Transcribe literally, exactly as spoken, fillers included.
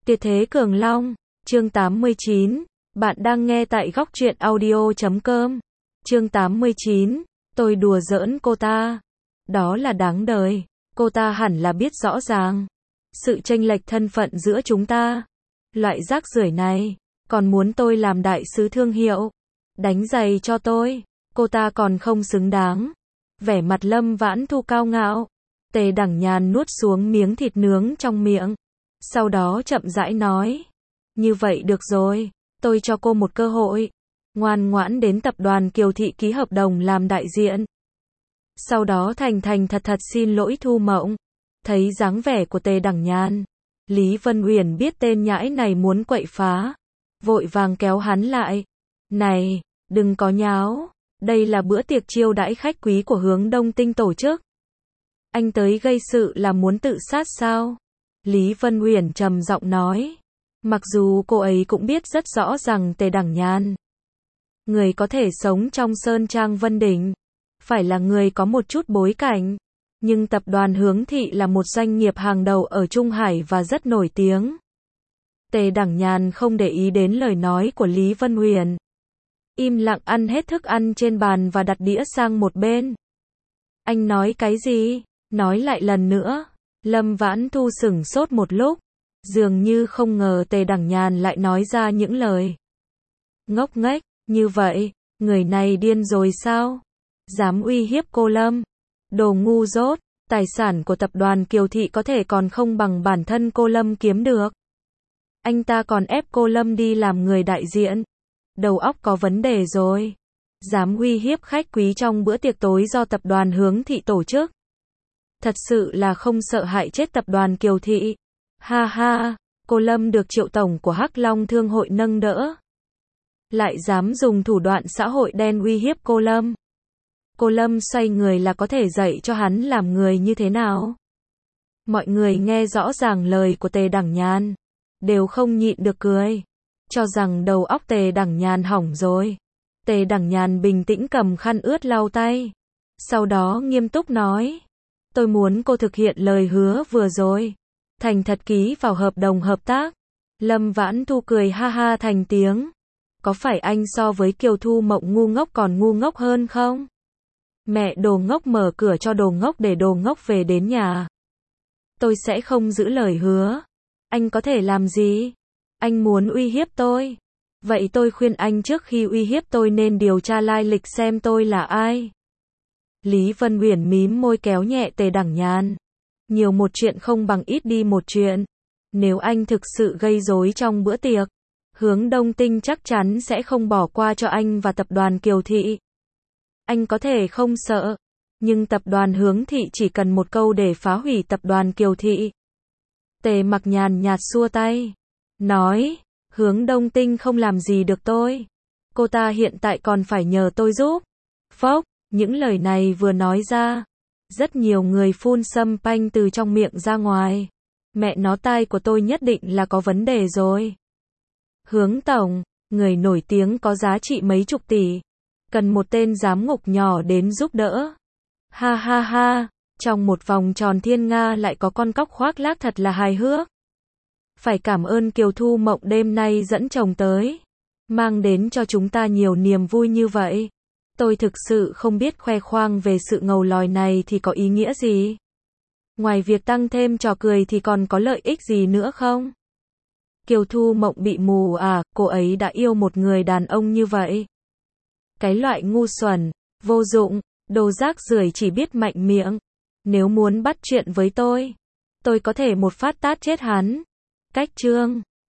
Tuyệt thế Cường Long, chương tám mươi chín, bạn đang nghe tại góc truyện audio chấm com. Chương tám mươi chín, tôi đùa giỡn cô ta. Đó là đáng đời, cô ta hẳn là biết rõ ràng. Sự chênh lệch thân phận giữa chúng ta. Loại rác rưởi này, còn muốn tôi làm đại sứ thương hiệu. Đánh giày cho tôi, cô ta còn không xứng đáng. Vẻ mặt Lâm Vãn Thu cao ngạo. Tề Đẳng Nhàn nuốt xuống miếng thịt nướng trong miệng. Sau đó chậm rãi nói. Như vậy được rồi, tôi cho cô một cơ hội. Ngoan ngoãn đến tập đoàn Kiều Thị ký hợp đồng làm đại diện. Sau đó thành thành thật thật xin lỗi Thu Mộng. Thấy dáng vẻ của Tề Đẳng Nhàn, Lý Vân Uyển biết tên nhãi này muốn quậy phá. Vội vàng kéo hắn lại. Này, đừng có nháo. Đây là bữa tiệc chiêu đãi khách quý của Hướng Đông Tinh tổ chức. Anh tới gây sự là muốn tự sát sao? Lý Vân Uyển trầm giọng nói. Mặc dù cô ấy cũng biết rất rõ rằng Tề Đẳng Nhàn, người có thể sống trong Sơn Trang Vân Đỉnh, phải là người có một chút bối cảnh. Nhưng tập đoàn Hướng Thị là một doanh nghiệp hàng đầu ở Trung Hải và rất nổi tiếng. Tề Đẳng Nhàn không để ý đến lời nói của Lý Vân Uyển. Im lặng ăn hết thức ăn trên bàn và đặt đĩa sang một bên. Anh nói cái gì? Nói lại lần nữa. Lâm Vãn Thu sửng sốt một lúc. Dường như không ngờ Tề Đẳng Nhàn lại nói ra những lời ngốc nghếch như vậy. Người này điên rồi sao? Dám uy hiếp cô Lâm. Đồ ngu dốt. Tài sản của tập đoàn Kiều Thị có thể còn không bằng bản thân cô Lâm kiếm được. Anh ta còn ép cô Lâm đi làm người đại diện. Đầu óc có vấn đề rồi. Dám uy hiếp khách quý trong bữa tiệc tối do tập đoàn Hướng Thị tổ chức. Thật sự là không sợ hại chết tập đoàn Kiều Thị. Ha ha, cô Lâm được Triệu tổng của Hắc Long Thương hội nâng đỡ. Lại dám dùng thủ đoạn xã hội đen uy hiếp cô Lâm. Cô Lâm xoay người là có thể dạy cho hắn làm người như thế nào. Mọi người nghe rõ ràng lời của Tề Đẳng Nhàn, đều không nhịn được cười. Cho rằng đầu óc Tề Đẳng Nhàn hỏng rồi. Tề Đẳng Nhàn bình tĩnh cầm khăn ướt lau tay. Sau đó nghiêm túc nói. Tôi muốn cô thực hiện lời hứa vừa rồi. Thành thật ký vào hợp đồng hợp tác. Lâm Vãn Thu cười ha ha thành tiếng. Có phải anh so với Kiều Thu Mộng ngu ngốc còn ngu ngốc hơn không? Mẹ đồ ngốc mở cửa cho đồ ngốc để đồ ngốc về đến nhà. Tôi sẽ không giữ lời hứa. Anh có thể làm gì? Anh muốn uy hiếp tôi. Vậy tôi khuyên anh trước khi uy hiếp tôi nên điều tra lai lịch xem tôi là ai. Lý Vân Uyển mím môi kéo nhẹ Tề Đẳng Nhàn. Nhiều một chuyện không bằng ít đi một chuyện. Nếu anh thực sự gây rối trong bữa tiệc, Hướng Đông Tinh chắc chắn sẽ không bỏ qua cho anh và tập đoàn Kiều Thị. Anh có thể không sợ, nhưng tập đoàn Hướng Thị chỉ cần một câu để phá hủy tập đoàn Kiều Thị. Tề Mặc nhàn nhạt xua tay, nói, Hướng Đông Tinh không làm gì được tôi. Cô ta hiện tại còn phải nhờ tôi giúp. Phốc, những lời này vừa nói ra, rất nhiều người phun sâm panh từ trong miệng ra ngoài. Mẹ nó tai của tôi nhất định là có vấn đề rồi. Hướng tổng, người nổi tiếng có giá trị mấy chục tỷ. Cần một tên giám ngục nhỏ đến giúp đỡ. Ha ha ha, trong một vòng tròn thiên nga lại có con cóc khoác lác thật là hài hước. Phải cảm ơn Kiều Thu Mộng đêm nay dẫn chồng tới. Mang đến cho chúng ta nhiều niềm vui như vậy. Tôi thực sự không biết khoe khoang về sự ngầu lòi này thì có ý nghĩa gì. Ngoài việc tăng thêm trò cười thì còn có lợi ích gì nữa không? Kiều Thu Mộng bị mù à, cô ấy đã yêu một người đàn ông như vậy. Cái loại ngu xuẩn, vô dụng, đồ rác rưởi chỉ biết mạnh miệng. Nếu muốn bắt chuyện với tôi, tôi có thể một phát tát chết hắn. Cách chương